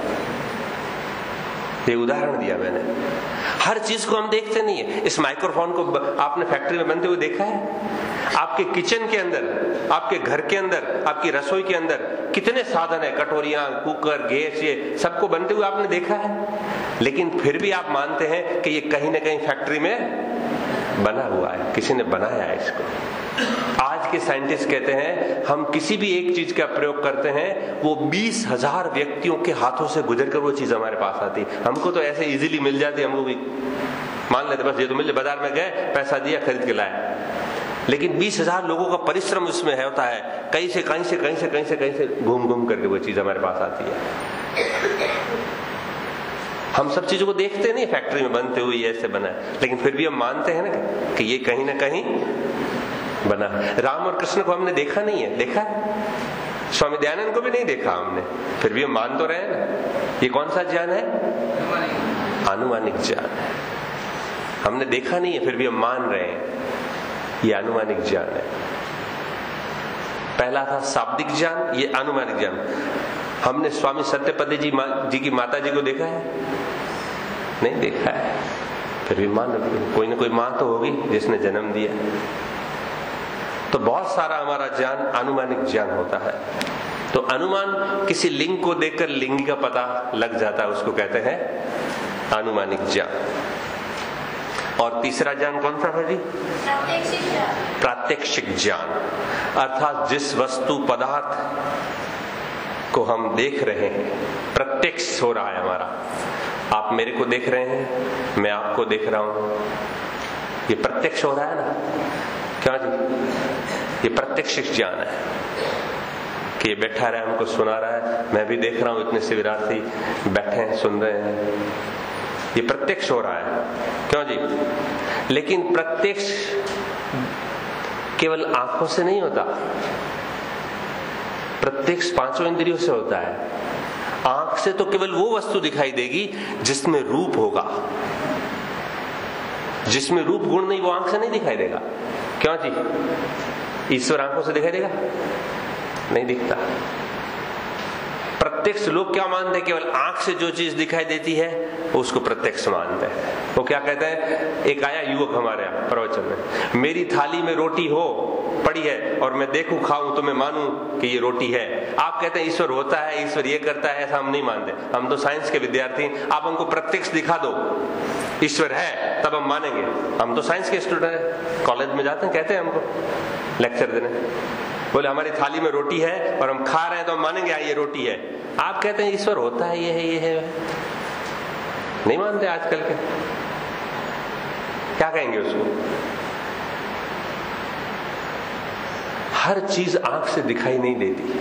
S1: ये उदाहरण दिया मैंने। हर चीज को हम देखते नहीं है। इस माइक्रोफोन को आपने फैक्ट्री में बनते हुए देखा है? आपके किचन के अंदर, आपके घर के अंदर, आपकी रसोई के अंदर कितने साधन है, कटोरियां, कुकर, गैस, ये सबको बनते हुए आपने देखा है। लेकिन फिर भी आप मानते हैं कि ये कहीं ना कहीं फैक्ट्री में बना हुआ है, किसी ने बनाया है इसको। आज के साइंटिस्ट कहते हैं हम किसी भी एक चीज का प्रयोग करते हैं, वो बीस हजार व्यक्तियों के हाथों से गुजरकर वो चीज हमारे पास आती। हमको तो ऐसे इजीली मिल जाती, हमको भी मान लेते बस ये तो मिल जाए, बाजार में गए, पैसा दिया, खरीद के लाए। लेकिन बीस हजार लोगों का परिश्रम उसमें है, होता है, कहीं से कहीं से कहीं से कहीं से कहीं से घूम घूम करके वो चीज हमारे पास आती है। हम सब चीजों को देखते नहीं, फैक्ट्री में बनते हुए ऐसे बना है, लेकिन फिर भी हम मानते हैं ना कि ये कहीं ना कहीं बना। राम और कृष्ण को हमने देखा नहीं है, देखा है? स्वामी दयानंद को भी नहीं देखा हमने, फिर भी हम मान तो रहे ना। ये कौन सा ज्ञान है? आनुमानिक ज्ञान है। हमने देखा नहीं है, फिर भी हम मान रहे हैं, ये आनुमानिक ज्ञान है। पहला था शाब्दिक ज्ञान, ये आनुमानिक ज्ञान। हमने स्वामी सत्यपति जी जी की माता जी को देखा है? नहीं देखा है, फिर भी मान, कोई ना कोई मां तो होगी जिसने जन्म दिया। तो बहुत सारा हमारा ज्ञान आनुमानिक ज्ञान होता है। तो अनुमान किसी लिंग को देखकर लिंग का पता लग जाता है, उसको कहते हैं आनुमानिक ज्ञान। और तीसरा ज्ञान कौन सा है जी? प्रात्यक्षिक ज्ञान। अर्थात जिस वस्तु पदार्थ को हम देख रहे हैं, प्रत्यक्ष हो रहा है हमारा। आप मेरे को देख रहे हैं, मैं आपको देख रहा हूं, ये प्रत्यक्ष हो रहा है ना? क्या जी? ये प्रत्यक्ष ज्ञान है कि ये बैठा रहा है, हमको सुना रहा है, मैं भी देख रहा हूं, इतने शिविरार्थी बैठे हैं, सुन रहे हैं, ये प्रत्यक्ष हो रहा है। क्यों जी? लेकिन प्रत्यक्ष केवल आंखों से नहीं होता, प्रत्यक्ष पांचों इंद्रियों से होता है। आंख से तो केवल वो वस्तु दिखाई देगी जिसमें रूप होगा, जिसमें रूप गुण नहीं, वो आंख से नहीं दिखाई देगा। क्यों जी? ईश्वर आंखों से दिखाई देगा? नहीं दिखता। प्रत्यक्ष लोग क्या मानते हैं? केवल आंख से जो चीज दिखाई देती है उसको प्रत्यक्ष मानते हैं। वो क्या कहते हैं? एक आया युवक हमारे यहाँ प्रवचन में, मेरी थाली में रोटी हो पड़ी है और मैं देखूं खाऊं तो मैं मानूं कि ये रोटी है। आप कहते हैं ईश्वर होता है, ईश्वर ये करता है, ऐसा हम नहीं मानते। हम तो साइंस के विद्यार्थी, आप हमको प्रत्यक्ष दिखा दो ईश्वर है तब हम मानेंगे। हम तो साइंस के स्टूडेंट हैं, कॉलेज में जाते हैं, कहते हैं हमको लेक्चर देने, बोले हमारी थाली में रोटी है और हम खा रहे हैं तो हम मानेंगे हाँ ये रोटी है। आप कहते हैं ईश्वर होता है, ये है ये है, नहीं मानते आजकल के। क्या कहेंगे उसको? हर चीज आंख से दिखाई नहीं देती।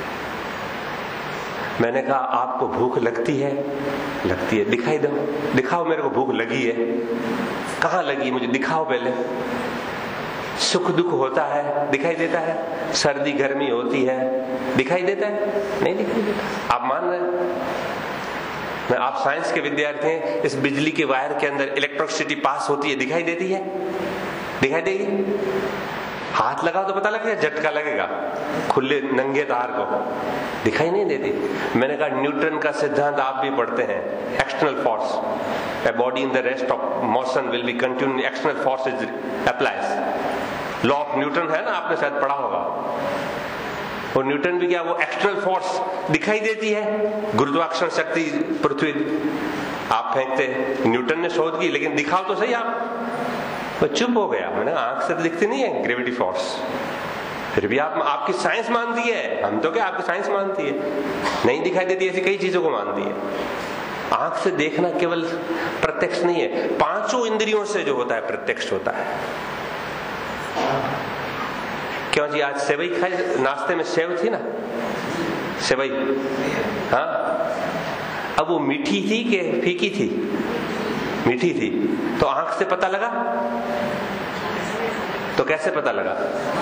S1: मैंने कहा आपको भूख लगती है? लगती है, दिखाई दो, दिखाओ मेरे को भूख लगी है। कहां लगी? मुझे दिखाओ पहले। सुख दुख होता है, दिखाई देता है? सर्दी गर्मी होती है, दिखाई देता है? नहीं दिखाई देता। आप मान रहे हैं? मैं आप साइंस के विद्यार्थी हैं, इस बिजली के वायर के अंदर इलेक्ट्रिसिटी पास होती है, दिखाई देती है? दिखाई देगी? हाथ लगाओ तो पता लगेगा, झटका लगेगा खुले नंगे तार को, दिखाई नहीं देती। मैंने कहा न्यूटन का सिद्धांत आप भी पढ़ते हैं, external force, a body in the rest of motion will be continuing, external force is applies। Law of Newton है ना, आपने शायद पढ़ा होगा। और न्यूटन भी क्या, वो एक्सटर्नल फोर्स दिखाई देती है, गुरुत्वाकर्षण शक्ति पृथ्वी आप फेंकते, न्यूटन ने शोध की, लेकिन दिखाओ तो सही आप। वो चुप हो गया। मैंने आंख से तो दिखती नहीं है ग्रेविटी फोर्स, फिर भी आप आपकी साइंस मानती है। हम तो क्या, आपकी साइंस मानती है, नहीं दिखाई देती, ऐसी कई चीजों को मानती है। आंख से देखना केवल प्रत्यक्ष नहीं है, पांचों इंद्रियों से जो होता है प्रत्यक्ष होता है। क्यों जी? आज सेवई खाई, नाश्ते में सेव थी ना, सेवई, हाँ। अब वो मीठी थी कि फीकी थी? मीठी थी, तो आंख से पता लगा? तो कैसे पता लगा?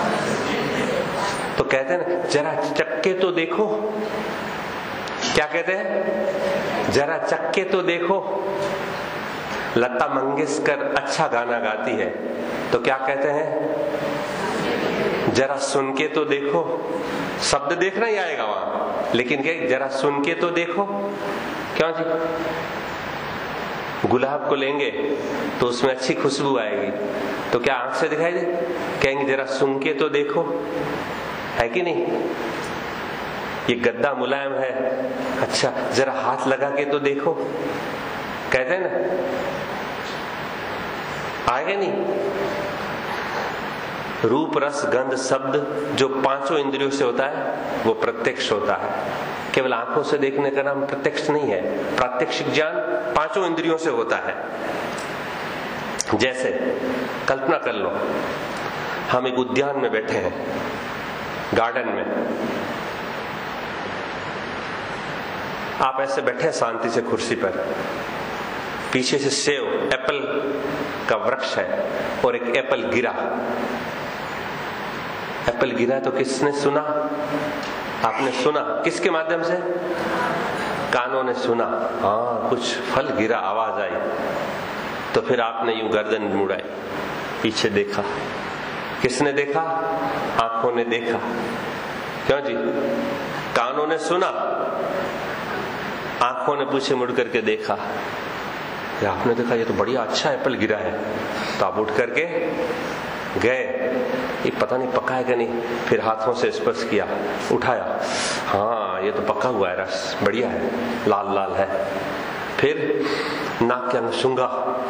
S1: तो कहते हैं जरा चक्के तो देखो। क्या कहते हैं? जरा चक्के तो देखो। लता मंगेशकर अच्छा गाना गाती है, तो क्या कहते हैं? जरा सुन के तो देखो। शब्द देखना ही आएगा वहां, लेकिन क्या, जरा सुन के तो देखो। क्यों जी? गुलाब को लेंगे तो उसमें अच्छी खुशबू आएगी, तो क्या आंख से दिखाई दे? कहेंगे जरा सुन के तो देखो, है कि नहीं? ये गद्दा मुलायम है, अच्छा जरा हाथ लगा के तो देखो, कहते हैं ना, आएगा नहीं? रूप रस गंध शब्द जो पांचों इंद्रियों से होता है वो प्रत्यक्ष होता है। केवल आंखों से देखने का नाम प्रत्यक्ष नहीं है। प्रात्यक्षिक ज्ञान पांचों इंद्रियों से होता है। जैसे कल्पना कर लो, हम एक उद्यान में बैठे हैं, गार्डन में, आप ऐसे बैठे हैं शांति से कुर्सी पर, पीछे से सेव एप्पल का वृक्ष है और एक एप्पल गिरा। एप्पल गिरा तो किसने सुना? आपने सुना, किसके माध्यम से? कानों ने सुना, हाँ कुछ फल गिरा, आवाज आई, तो फिर आपने यूं गर्दन मुड़ाई, पीछे देखा। किसने देखा? आंखों ने देखा। क्यों जी? कानों ने सुना, आंखों ने पीछे मुड़ करके देखा। आपने देखा ये तो बढ़िया अच्छा एप्पल गिरा है, तो आप उठ करके गए, ये पता नहीं पका है कि नहीं, फिर हाथों से स्पर्श किया, उठाया, हाँ ये तो पका हुआ है, रस बढ़िया है, लाल लाल है। फिर नाक के अंदर सूंघा,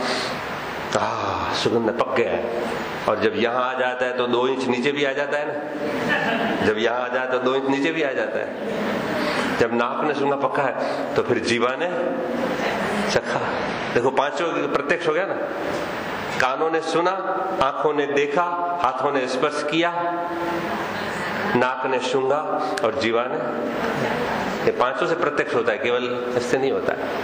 S1: सुगंध पक गया है। और जब यहाँ आ जाता है तो दो इंच नीचे भी आ जाता है ना, जब यहाँ आ जाता है तो दो इंच नीचे भी आ जाता है। जब नाक ने सूंघा पक्का है तो फिर जीवा ने चखा। देखो पांचों प्रत्यक्ष हो गया ना। कानों ने सुना, आंखों ने देखा, हाथों ने स्पर्श किया, नाक ने सूंघा और जीवा ने, ये पांचों से प्रत्यक्ष होता है, केवल इससे नहीं होता है।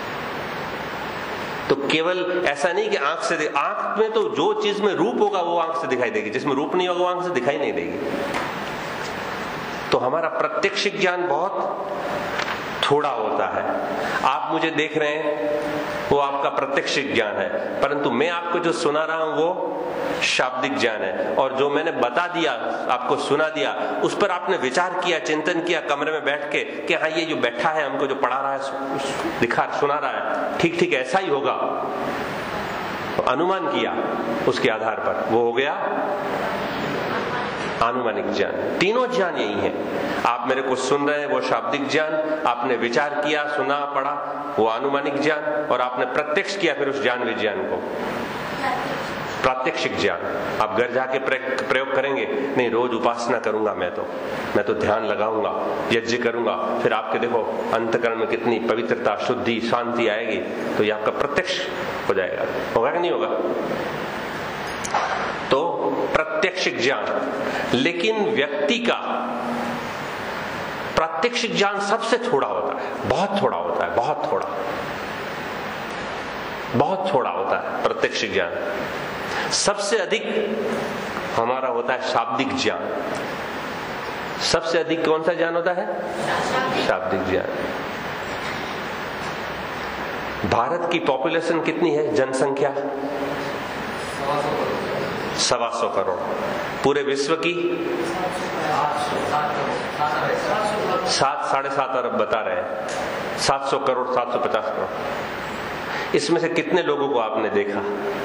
S1: तो केवल ऐसा नहीं कि आंख से, आंख में तो जो चीज में रूप होगा वो आंख से दिखाई देगी, जिसमें रूप नहीं होगा वो आंख से दिखाई नहीं देगी। तो हमारा प्रत्यक्ष ज्ञान बहुत थोड़ा होता है। आप मुझे देख रहे हैं वो आपका प्रत्यक्ष ज्ञान है, परंतु मैं आपको जो सुना रहा हूं वो शाब्दिक ज्ञान है। और जो मैंने बता दिया, आपको सुना दिया, उस पर आपने विचार किया, चिंतन किया कमरे में बैठ के कि हाँ ये जो बैठा है हमको जो पढ़ा रहा है, दिखा सुना रहा है, ठीक ठीक ऐसा ही होगा, तो अनुमान किया, उसके आधार पर वो हो गया आनुमानिक ज्ञान। तीनों ज्ञान यही है। आप मेरे को सुन रहे हैं वो शाब्दिक ज्ञान, आपने विचार किया, सुना, पढ़ा, वो आनुमानिक ज्ञान, और आपने प्रत्यक्ष किया फिर उस ज्ञान विज्ञान को प्रात्यक्षिक ज्ञान। आप घर जाके प्रयोग करेंगे, नहीं रोज उपासना करूंगा मैं तो मैं तो ध्यान लगाऊंगा, यज्ञ करूंगा, फिर आपके देखो अंतकरण में कितनी पवित्रता, शुद्धि, शांति आएगी, तो ये आपका प्रत्यक्ष हो जाएगा। होगा कि नहीं होगा? तो प्रत्यक्षिक ज्ञान। लेकिन व्यक्ति का प्रात्यक्षिक ज्ञान सबसे थोड़ा होता है, बहुत थोड़ा होता है, बहुत थोड़ा बहुत थोड़ा होता है प्रत्यक्षिक ज्ञान। सबसे अधिक हमारा होता है शाब्दिक ज्ञान। सबसे अधिक कौन सा ज्ञान होता है? शाब्दिक ज्ञान। भारत की पॉपुलेशन कितनी है, जनसंख्या? सवा सौ करोड़। पूरे विश्व की सात साढ़े सात अरब बता रहे हैं, सात सौ करोड़, सात सौ पचास करोड़। इसमें से कितने लोगों को आपने देखा?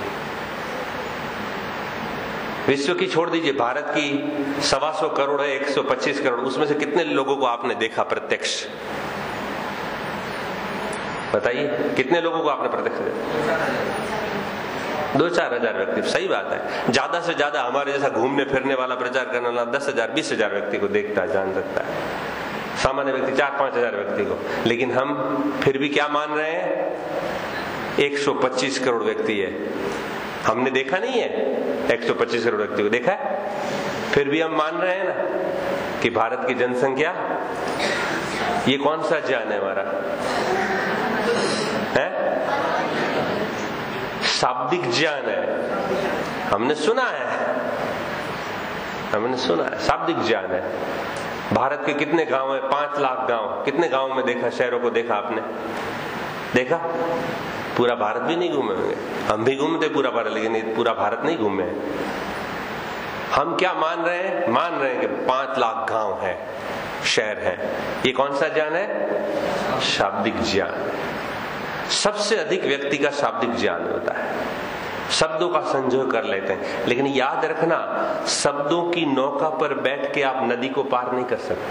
S1: विश्व की छोड़ दीजिए, भारत की सवा सौ करोड़ है, एक सौ पच्चीस करोड़, उसमें से कितने लोगों को आपने देखा प्रत्यक्ष? बताइए, कितने लोगों को आपने प्रत्यक्ष देखा? दो चार हजार व्यक्ति। सही बात है। ज्यादा से ज्यादा हमारे जैसा घूमने फिरने वाला, प्रचार करने वाला दस हजार बीस हजार व्यक्ति को देखता है, जान सकता है। सामान्य व्यक्ति चार पांच हजार व्यक्ति को। लेकिन हम फिर भी क्या मान रहे हैं? एक सौ पच्चीस करोड़ व्यक्ति है। हमने देखा नहीं है एक सौ पच्चीस करोड़ व्यक्ति को, देखा है? फिर भी हम मान रहे हैं ना कि भारत की जनसंख्या, ये कौन सा ज्ञान है हमारा? है शाब्दिक ज्ञान है। हमने सुना है, हमने सुना है, शाब्दिक ज्ञान है। भारत के कितने गांव है? पांच लाख गांव। कितने गांव में देखा, शहरों को देखा आपने? देखा? पूरा भारत भी नहीं घूमे होंगे। हम भी घूमते पूरा भारत, लेकिन पूरा भारत नहीं घूमे। हम क्या मान रहे हैं? मान रहे हैं कि पांच लाख गांव है, शहर है। ये कौन सा ज्ञान है? शाब्दिक ज्ञान। सबसे अधिक व्यक्ति का शाब्दिक ज्ञान होता है। शब्दों का संजोह कर लेते हैं, लेकिन याद रखना, शब्दों की नौका पर बैठ के आप नदी को पार नहीं कर सकते।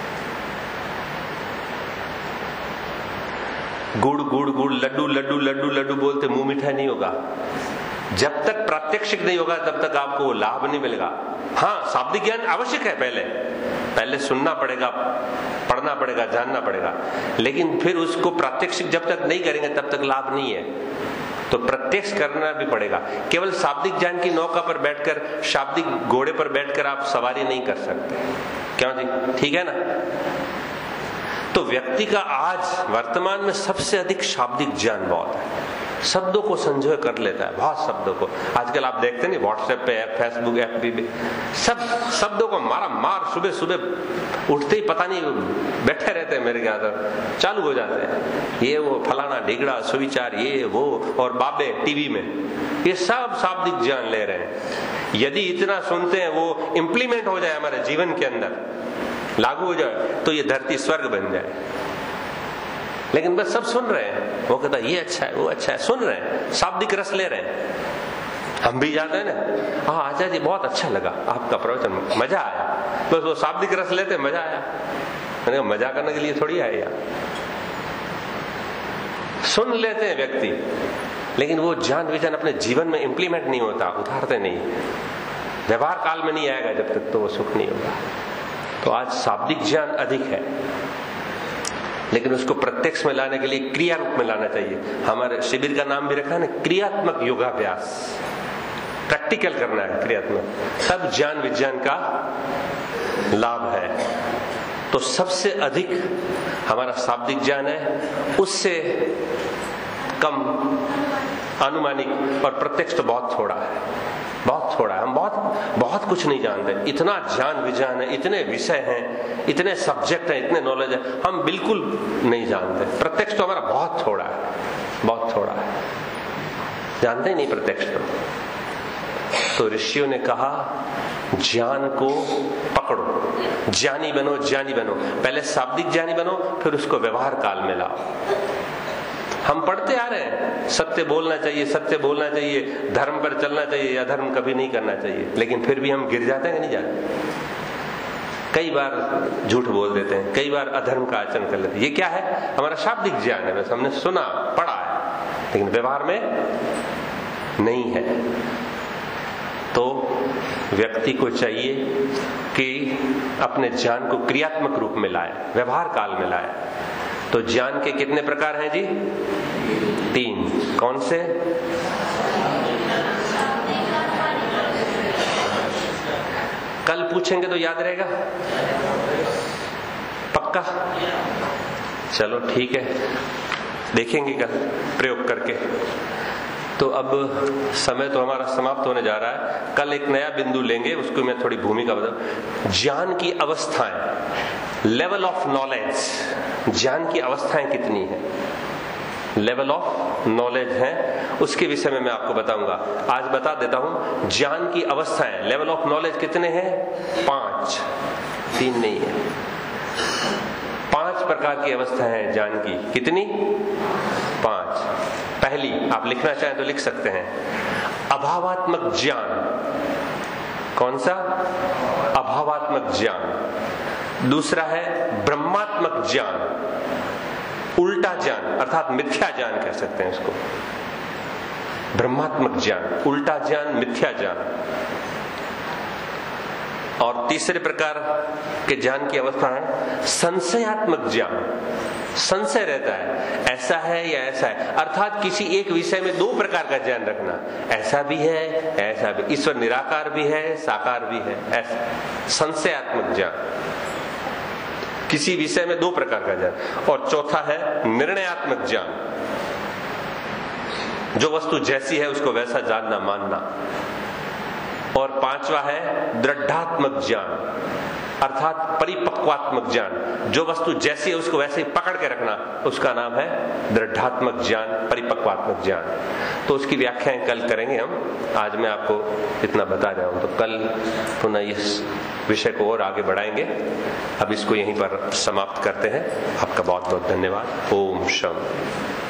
S1: गुड़ गुड़ गुड़, लड्डू लड्डू लड्डू लड्डू बोलते मुंह मीठा नहीं होगा। जब तक प्रात्यक्षिक नहीं होगा तब तक आपको लाभ नहीं मिलेगा। हाँ, शाब्दिक ज्ञान आवश्यक है, पहले पहले सुनना पड़ेगा, पढ़ना पड़ेगा, जानना पड़ेगा, लेकिन फिर उसको प्रात्यक्षिक जब तक नहीं करेंगे तब तक लाभ नहीं है। तो प्रत्यक्ष करना भी पड़ेगा। केवल शाब्दिक ज्ञान की नौका पर बैठकर, शाब्दिक घोड़े पर बैठकर आप सवारी नहीं कर सकते। क्यों जी? ठीक है ना? तो व्यक्ति का आज वर्तमान में सबसे अधिक शाब्दिक ज्ञान बहुत है। शब्दों को संजोए कर लेता है, बहुत शब्दों को। आजकल आप देखते नहीं, व्हाट्सएप पे, फेसबुक, एफबी पे सब शब्दों को मारा मार, सुबह सुबह उठते ही पता नहीं बैठे रहते हैं, मेरे ख्याल से चालू हो जाते हैं, ये वो फलाना ढिगड़ा सुविचार, ये वो, और बाबे टीवी में, ये सब शाब्दिक ज्ञान ले रहे हैं। यदि इतना सुनते हैं वो इम्प्लीमेंट हो जाए हमारे जीवन के अंदर, लागू हो जाए, तो ये धरती स्वर्ग बन जाए। लेकिन बस सब सुन रहे हैं, वो कहता है ये अच्छा है, वो अच्छा है, सुन रहे हैं, शाब्दिक रस ले रहे हैं। हम भी जाते हैं ना, हाँ आचार्य जी बहुत अच्छा लगा आपका प्रवचन, मजा आया, बस वो शाब्दिक रस लेते, मजा आया। मैंने कहा मजा करने के लिए थोड़ी आए यार। सुन लेते हैं व्यक्ति, लेकिन वो ज्ञान विज्ञान अपने जीवन में इंप्लीमेंट नहीं होता, उतारते नहीं, व्यवहार काल में नहीं आएगा जब तक, तो वो सुख नहीं होगा। तो आज शाब्दिक ज्ञान अधिक है, लेकिन उसको प्रत्यक्ष में लाने के लिए क्रिया रूप में लाना चाहिए। हमारे शिविर का नाम भी रखा है ना, क्रियात्मक योगाभ्यास। प्रैक्टिकल करना है, क्रियात्मक, तब ज्ञान विज्ञान का लाभ है। तो सबसे अधिक हमारा शाब्दिक ज्ञान है, उससे कम अनुमानिक और प्रत्यक्ष तो बहुत थोड़ा है। बहुत थोड़ा है, हम बहुत बहुत कुछ नहीं जानते। इतना ज्ञान विज्ञान है, इतने विषय हैं, इतने सब्जेक्ट हैं, इतने नॉलेज है, हम बिल्कुल नहीं जानते। प्रत्यक्ष तो हमारा बहुत थोड़ा है, बहुत थोड़ा है, जानते ही नहीं प्रत्यक्ष तो। तो ऋषियों ने कहा ज्ञान को पकड़ो, ज्ञानी बनो, ज्ञानी बनो। पहले शाब्दिक ज्ञानी बनो, फिर उसको व्यवहार काल में लाओ। हम पढ़ते आ रहे हैं सत्य बोलना चाहिए, सत्य बोलना चाहिए, धर्म पर चलना चाहिए, अधर्म कभी नहीं करना चाहिए, लेकिन फिर भी हम गिर जाते हैं कि नहीं जाते? कई बार झूठ बोल देते हैं, कई बार अधर्म का आचरण कर लेते हैं। ये क्या है? हमारा शाब्दिक ज्ञान है, बस हमने सुना पढ़ा है, लेकिन व्यवहार में नहीं है। तो व्यक्ति को चाहिए कि अपने ज्ञान को क्रियात्मक रूप में लाए, व्यवहार काल में लाए। तो ज्ञान के कितने प्रकार हैं जी? तीन। कौन से? कल पूछेंगे तो याद रहेगा? पक्का? चलो ठीक है, देखेंगे कल प्रयोग करके। तो अब समय तो हमारा समाप्त होने जा रहा है। कल एक नया बिंदु लेंगे, उसको मैं थोड़ी भूमिका बताऊं। ज्ञान की अवस्थाएं, लेवल ऑफ नॉलेज, ज्ञान की अवस्थाएं कितनी है, लेवल ऑफ नॉलेज है, उसके विषय में मैं आपको बताऊंगा। आज बता देता हूं, ज्ञान की अवस्थाएं, लेवल ऑफ नॉलेज कितने हैं? पांच, तीन नहीं है, पांच प्रकार की अवस्थाएं हैं ज्ञान की। कितनी? पांच। पहली, आप लिखना चाहें तो लिख सकते हैं, अभावात्मक ज्ञान। कौन सा? अभावात्मक ज्ञान। दूसरा है ब्रह्मात्मक ज्ञान, उल्टा ज्ञान, अर्थात मिथ्या ज्ञान कह सकते हैं इसको। ब्रह्मात्मक ज्ञान, उल्टा ज्ञान, मिथ्या ज्ञान। और तीसरे प्रकार के ज्ञान की अवस्था है संशयात्मक ज्ञान। संशय रहता है, ऐसा है या ऐसा है, अर्थात किसी एक विषय में दो प्रकार का ज्ञान रखना, ऐसा भी है, ऐसा भी, ईश्वर निराकार भी है, साकार भी है, ऐसा संशयात्मक ज्ञान। किसी विषय में दो प्रकार का ज्ञान। और चौथा है निर्णयात्मक ज्ञान, जो वस्तु जैसी है उसको वैसा जानना, मानना। और पांचवा है दृढ़ात्मक ज्ञान, अर्थात परिपक्वात्मक ज्ञान, जो वस्तु जैसी है उसको वैसे ही पकड़ के रखना, उसका नाम है दृढ़ात्मक ज्ञान, परिपक्वात्मक ज्ञान। तो उसकी व्याख्याएं कल करेंगे हम, आज मैं आपको इतना बता रहा हूं। तो कल पुनः इस विषय को और आगे बढ़ाएंगे। अब इसको यहीं पर समाप्त करते हैं। आपका बहुत बहुत धन्यवाद। ओम शम।